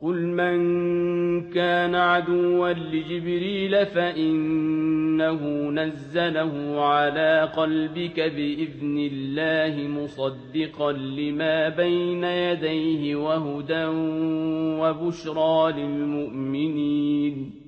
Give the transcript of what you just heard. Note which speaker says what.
Speaker 1: قل من كان عدوا لجبريل فإنه نزله على قلبك بإذن الله مصدقا لما بين يديه وهدى وبشرى للمؤمنين